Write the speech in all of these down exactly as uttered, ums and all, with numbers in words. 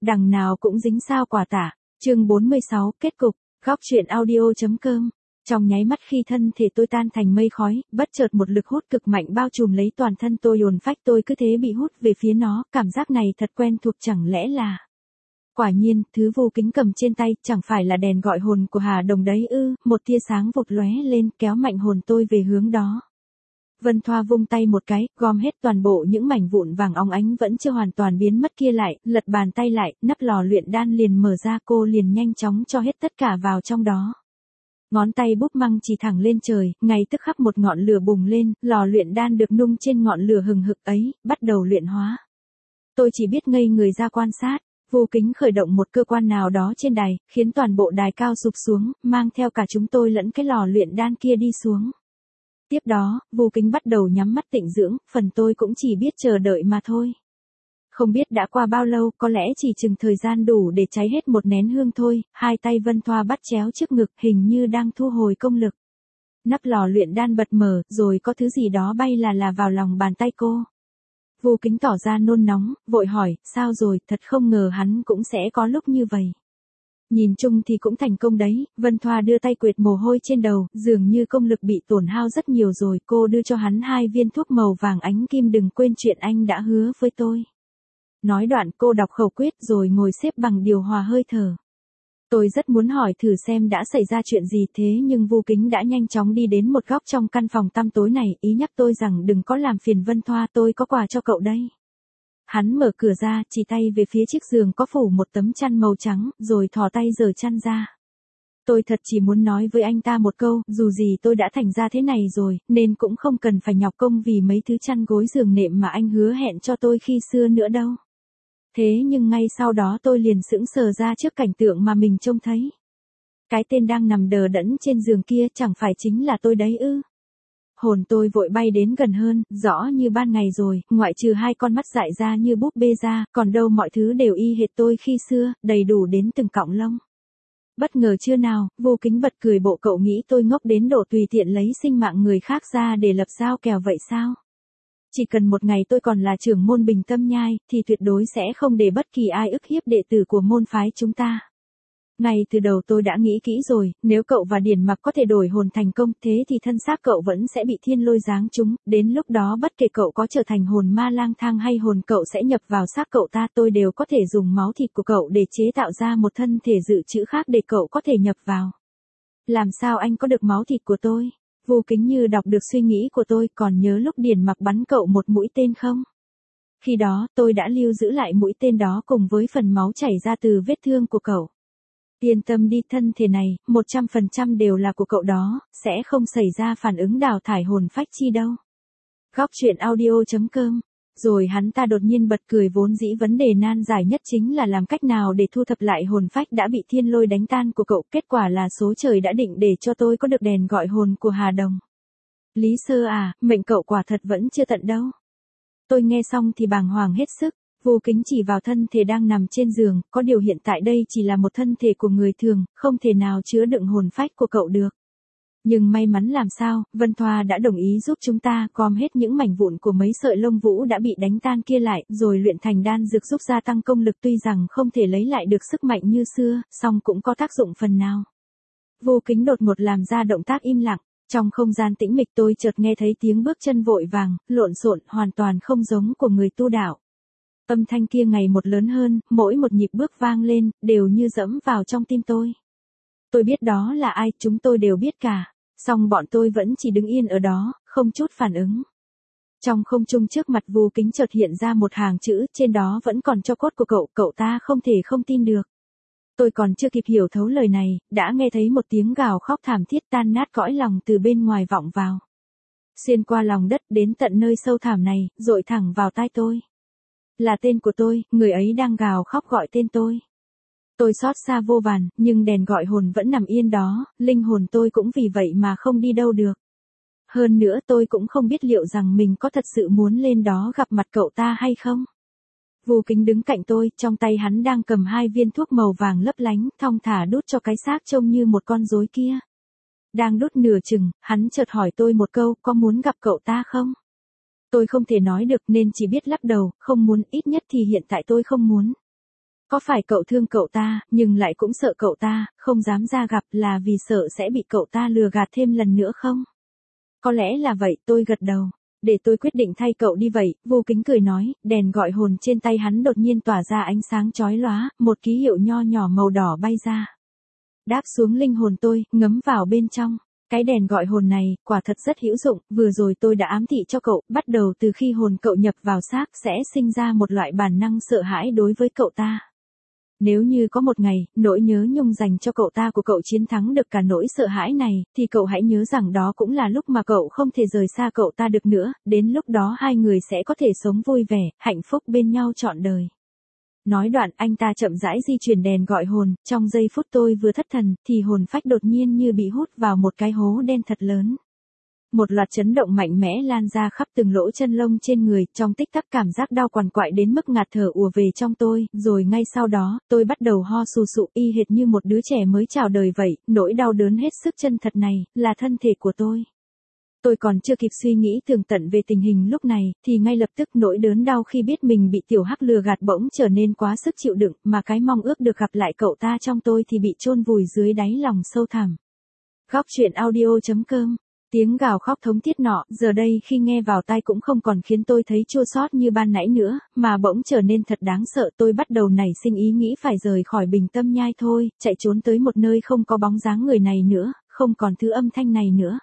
đằng nào cũng dính sao quả tả. Chương bốn mươi sáu, kết cục. Góc truyện audio.com. Trong nháy mắt khi thân thể tôi tan thành mây khói, bất chợt một lực hút cực mạnh bao trùm lấy toàn thân tôi, hồn phách tôi cứ thế bị hút về phía nó, cảm giác này thật quen thuộc, chẳng lẽ là... Quả nhiên, thứ Vu Kính cầm trên tay chẳng phải là đèn gọi hồn của Hà Đồng đấy ư? Một tia sáng vụt lóe lên, kéo mạnh hồn tôi về hướng đó. Vân Thoa vung tay một cái, gom hết toàn bộ những mảnh vụn vàng óng ánh vẫn chưa hoàn toàn biến mất kia lại, lật bàn tay lại, nắp lò luyện đan liền mở ra, cô liền nhanh chóng cho hết tất cả vào trong đó. Ngón tay búp măng chỉ thẳng lên trời, ngay tức khắc một ngọn lửa bùng lên, lò luyện đan được nung trên ngọn lửa hừng hực ấy, bắt đầu luyện hóa. Tôi chỉ biết ngây người ra quan sát. Vu Kính khởi động một cơ quan nào đó trên đài, khiến toàn bộ đài cao sụp xuống, mang theo cả chúng tôi lẫn cái lò luyện đan kia đi xuống. Tiếp đó, Vu Kính bắt đầu nhắm mắt tịnh dưỡng, phần tôi cũng chỉ biết chờ đợi mà thôi. Không biết đã qua bao lâu, có lẽ chỉ chừng thời gian đủ để cháy hết một nén hương thôi, hai tay Vân Thoa bắt chéo trước ngực, hình như đang thu hồi công lực. Nắp lò luyện đan bật mở, rồi có thứ gì đó bay là là vào lòng bàn tay cô. Vu Kính tỏ ra nôn nóng, vội hỏi, sao rồi, thật không ngờ hắn cũng sẽ có lúc như vậy. Nhìn chung thì cũng thành công đấy, Vân Thoa đưa tay quệt mồ hôi trên đầu, dường như công lực bị tổn hao rất nhiều rồi, cô đưa cho hắn hai viên thuốc màu vàng ánh kim, đừng quên chuyện anh đã hứa với tôi. Nói đoạn cô đọc khẩu quyết rồi ngồi xếp bằng điều hòa hơi thở. Tôi rất muốn hỏi thử xem đã xảy ra chuyện gì, thế nhưng Vu Kính đã nhanh chóng đi đến một góc trong căn phòng tăm tối này, ý nhắc tôi rằng đừng có làm phiền Vân Thoa, tôi có quà cho cậu đây. Hắn mở cửa ra, chỉ tay về phía chiếc giường có phủ một tấm chăn màu trắng, rồi thò tay giở chăn ra. Tôi thật chỉ muốn nói với anh ta một câu, dù gì tôi đã thành ra thế này rồi, nên cũng không cần phải nhọc công vì mấy thứ chăn gối giường nệm mà anh hứa hẹn cho tôi khi xưa nữa đâu. Thế nhưng ngay sau đó tôi liền sững sờ ra trước cảnh tượng mà mình trông thấy. Cái tên đang nằm đờ đẫn trên giường kia chẳng phải chính là tôi đấy ư? Hồn tôi vội bay đến gần hơn, rõ như ban ngày rồi, ngoại trừ hai con mắt dại ra như búp bê ra, còn đâu mọi thứ đều y hệt tôi khi xưa, đầy đủ đến từng cọng lông. Bất ngờ chưa nào, Vu Kính bật cười, bộ cậu nghĩ tôi ngốc đến độ tùy tiện lấy sinh mạng người khác ra để lập giao kèo vậy sao? Chỉ cần một ngày tôi còn là trưởng môn Bình Tâm Nhai, thì tuyệt đối sẽ không để bất kỳ ai ức hiếp đệ tử của môn phái chúng ta. Ngay từ đầu tôi đã nghĩ kỹ rồi, nếu cậu và Điển Mặc có thể đổi hồn thành công, thế thì thân xác cậu vẫn sẽ bị thiên lôi giáng trúng, đến lúc đó bất kể cậu có trở thành hồn ma lang thang hay hồn cậu sẽ nhập vào xác cậu ta, tôi đều có thể dùng máu thịt của cậu để chế tạo ra một thân thể dự trữ khác để cậu có thể nhập vào. Làm sao anh có được máu thịt của tôi? Vu Kính như đọc được suy nghĩ của tôi, còn nhớ lúc Điển Mặc bắn cậu một mũi tên không? Khi đó, tôi đã lưu giữ lại mũi tên đó cùng với phần máu chảy ra từ vết thương của cậu. Yên tâm đi, thân thể này, một trăm phần trăm đều là của cậu đó, sẽ không xảy ra phản ứng đào thải hồn phách chi đâu. Góc truyện audio.com. Rồi hắn ta đột nhiên bật cười, vốn dĩ vấn đề nan giải nhất chính là làm cách nào để thu thập lại hồn phách đã bị thiên lôi đánh tan của cậu, kết quả là số trời đã định để cho tôi có được đèn gọi hồn của Hà Đồng. Lý Sơ à, mệnh cậu quả thật vẫn chưa tận đâu. Tôi nghe xong thì bàng hoàng hết sức. Vu Kính chỉ vào thân thể đang nằm trên giường, có điều hiện tại đây chỉ là một thân thể của người thường, không thể nào chứa đựng hồn phách của cậu được. Nhưng may mắn làm sao, Vân Thoa đã đồng ý giúp chúng ta gom hết những mảnh vụn của mấy sợi lông vũ đã bị đánh tan kia lại, rồi luyện thành đan dược giúp gia tăng công lực, tuy rằng không thể lấy lại được sức mạnh như xưa, song cũng có tác dụng phần nào. Vu Kính đột ngột làm ra động tác im lặng, trong không gian tĩnh mịch tôi chợt nghe thấy tiếng bước chân vội vàng, lộn xộn, hoàn toàn không giống của người tu đạo. Âm thanh kia ngày một lớn hơn, mỗi một nhịp bước vang lên, đều như dẫm vào trong tim tôi. Tôi biết đó là ai, chúng tôi đều biết cả. Song bọn tôi vẫn chỉ đứng yên ở đó, không chút phản ứng. Trong không trung trước mặt Vu Kính chợt hiện ra một hàng chữ, trên đó vẫn còn tro cốt của cậu, cậu ta không thể không tin được. Tôi còn chưa kịp hiểu thấu lời này, đã nghe thấy một tiếng gào khóc thảm thiết tan nát cõi lòng từ bên ngoài vọng vào. Xuyên qua lòng đất đến tận nơi sâu thẳm này, dội thẳng vào tai tôi. Là tên của tôi, người ấy đang gào khóc gọi tên tôi. Tôi xót xa vô vàn, nhưng đèn gọi hồn vẫn nằm yên đó, linh hồn tôi cũng vì vậy mà không đi đâu được. Hơn nữa tôi cũng không biết liệu rằng mình có thật sự muốn lên đó gặp mặt cậu ta hay không. Vu Kính đứng cạnh tôi, trong tay hắn đang cầm hai viên thuốc màu vàng lấp lánh, thong thả đút cho cái xác trông như một con rối kia. Đang đút nửa chừng, hắn chợt hỏi tôi một câu, có muốn gặp cậu ta không? Tôi không thể nói được nên chỉ biết lắc đầu, không muốn, ít nhất thì hiện tại tôi không muốn. Có phải cậu thương cậu ta, nhưng lại cũng sợ cậu ta, không dám ra gặp là vì sợ sẽ bị cậu ta lừa gạt thêm lần nữa không? Có lẽ là vậy, tôi gật đầu. Để tôi quyết định thay cậu đi vậy, Vô Kính cười nói, đèn gọi hồn trên tay hắn đột nhiên tỏa ra ánh sáng chói lóa, một ký hiệu nho nhỏ màu đỏ bay ra. Đáp xuống linh hồn tôi, ngấm vào bên trong. Cái đèn gọi hồn này, quả thật rất hữu dụng, vừa rồi tôi đã ám thị cho cậu, bắt đầu từ khi hồn cậu nhập vào xác sẽ sinh ra một loại bản năng sợ hãi đối với cậu ta. Nếu như có một ngày, nỗi nhớ nhung dành cho cậu ta của cậu chiến thắng được cả nỗi sợ hãi này, thì cậu hãy nhớ rằng đó cũng là lúc mà cậu không thể rời xa cậu ta được nữa, đến lúc đó hai người sẽ có thể sống vui vẻ, hạnh phúc bên nhau trọn đời. Nói đoạn anh ta chậm rãi di chuyển đèn gọi hồn, trong giây phút tôi vừa thất thần, thì hồn phách đột nhiên như bị hút vào một cái hố đen thật lớn. Một loạt chấn động mạnh mẽ lan ra khắp từng lỗ chân lông trên người, trong tích tắc cảm giác đau quằn quại đến mức ngạt thở ùa về trong tôi, rồi ngay sau đó, tôi bắt đầu ho sù sụ y hệt như một đứa trẻ mới chào đời vậy, nỗi đau đớn hết sức chân thật này, là thân thể của tôi. Tôi còn chưa kịp suy nghĩ tường tận về tình hình lúc này, thì ngay lập tức nỗi đớn đau khi biết mình bị tiểu hắc lừa gạt bỗng trở nên quá sức chịu đựng, mà cái mong ước được gặp lại cậu ta trong tôi thì bị chôn vùi dưới đáy lòng sâu thẳm. Góc truyện audio chấm com. Tiếng gào khóc thống thiết nọ, giờ đây khi nghe vào tai cũng không còn khiến tôi thấy chua xót như ban nãy nữa, mà bỗng trở nên thật đáng sợ. Tôi bắt đầu nảy sinh ý nghĩ phải rời khỏi Bình Tâm Nhai thôi, chạy trốn tới một nơi không có bóng dáng người này nữa, không còn thứ âm thanh này nữa.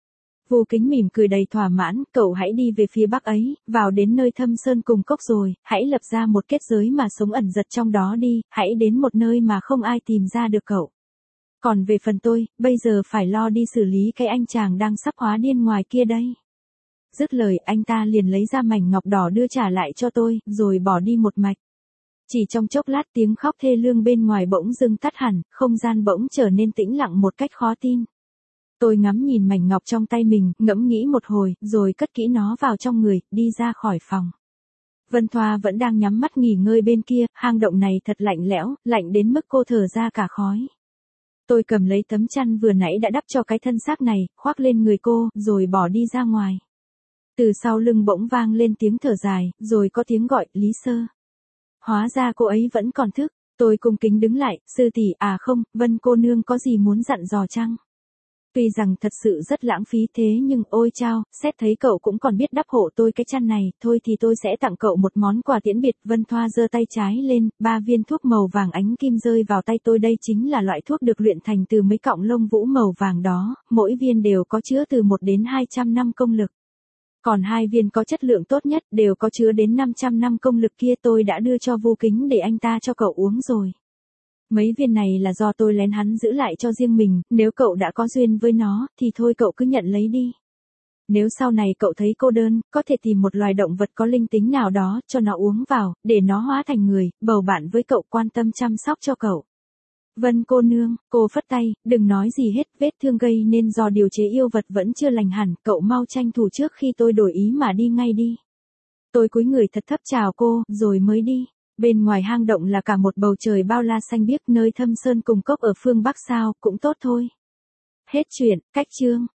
Vô Kính mỉm cười đầy thỏa mãn, cậu hãy đi về phía bắc ấy, vào đến nơi thâm sơn cùng cốc rồi, hãy lập ra một kết giới mà sống ẩn giật trong đó đi, hãy đến một nơi mà không ai tìm ra được cậu. Còn về phần tôi, bây giờ phải lo đi xử lý cái anh chàng đang sắp hóa điên ngoài kia đây. Dứt lời anh ta liền lấy ra mảnh ngọc đỏ đưa trả lại cho tôi, rồi bỏ đi một mạch. Chỉ trong chốc lát tiếng khóc thê lương bên ngoài bỗng dưng tắt hẳn, không gian bỗng trở nên tĩnh lặng một cách khó tin. Tôi ngắm nhìn mảnh ngọc trong tay mình, ngẫm nghĩ một hồi, rồi cất kỹ nó vào trong người, đi ra khỏi phòng. Vân Thoa vẫn đang nhắm mắt nghỉ ngơi bên kia, hang động này thật lạnh lẽo, lạnh đến mức cô thở ra cả khói. Tôi cầm lấy tấm chăn vừa nãy đã đắp cho cái thân xác này, khoác lên người cô, rồi bỏ đi ra ngoài. Từ sau lưng bỗng vang lên tiếng thở dài, rồi có tiếng gọi, Lý Sơ. Hóa ra cô ấy vẫn còn thức, tôi cung kính đứng lại, sư tỷ à không, Vân cô nương có gì muốn dặn dò chăng? Tuy rằng thật sự rất lãng phí thế nhưng ôi chao, xét thấy cậu cũng còn biết đắp hộ tôi cái chăn này, thôi thì tôi sẽ tặng cậu một món quà tiễn biệt. Vân Thoa giơ tay trái lên, ba viên thuốc màu vàng ánh kim rơi vào tay tôi, đây chính là loại thuốc được luyện thành từ mấy cọng lông vũ màu vàng đó, mỗi viên đều có chứa từ một đến hai trăm năm công lực. Còn hai viên có chất lượng tốt nhất đều có chứa đến năm trăm năm công lực kia tôi đã đưa cho Vô Kính để anh ta cho cậu uống rồi. Mấy viên này là do tôi lén hắn giữ lại cho riêng mình, nếu cậu đã có duyên với nó, thì thôi cậu cứ nhận lấy đi. Nếu sau này cậu thấy cô đơn, có thể tìm một loài động vật có linh tính nào đó, cho nó uống vào, để nó hóa thành người, bầu bạn với cậu, quan tâm chăm sóc cho cậu. Vân cô nương, cô phất tay, đừng nói gì hết, vết thương gây nên do điều chế yêu vật vẫn chưa lành hẳn, cậu mau tranh thủ trước khi tôi đổi ý mà đi ngay đi. Tôi cúi người thật thấp chào cô, rồi mới đi. Bên ngoài hang động là cả một bầu trời bao la xanh biếc, nơi thâm sơn cùng cốc ở phương Bắc sao, cũng tốt thôi. Hết chuyện, cách chương.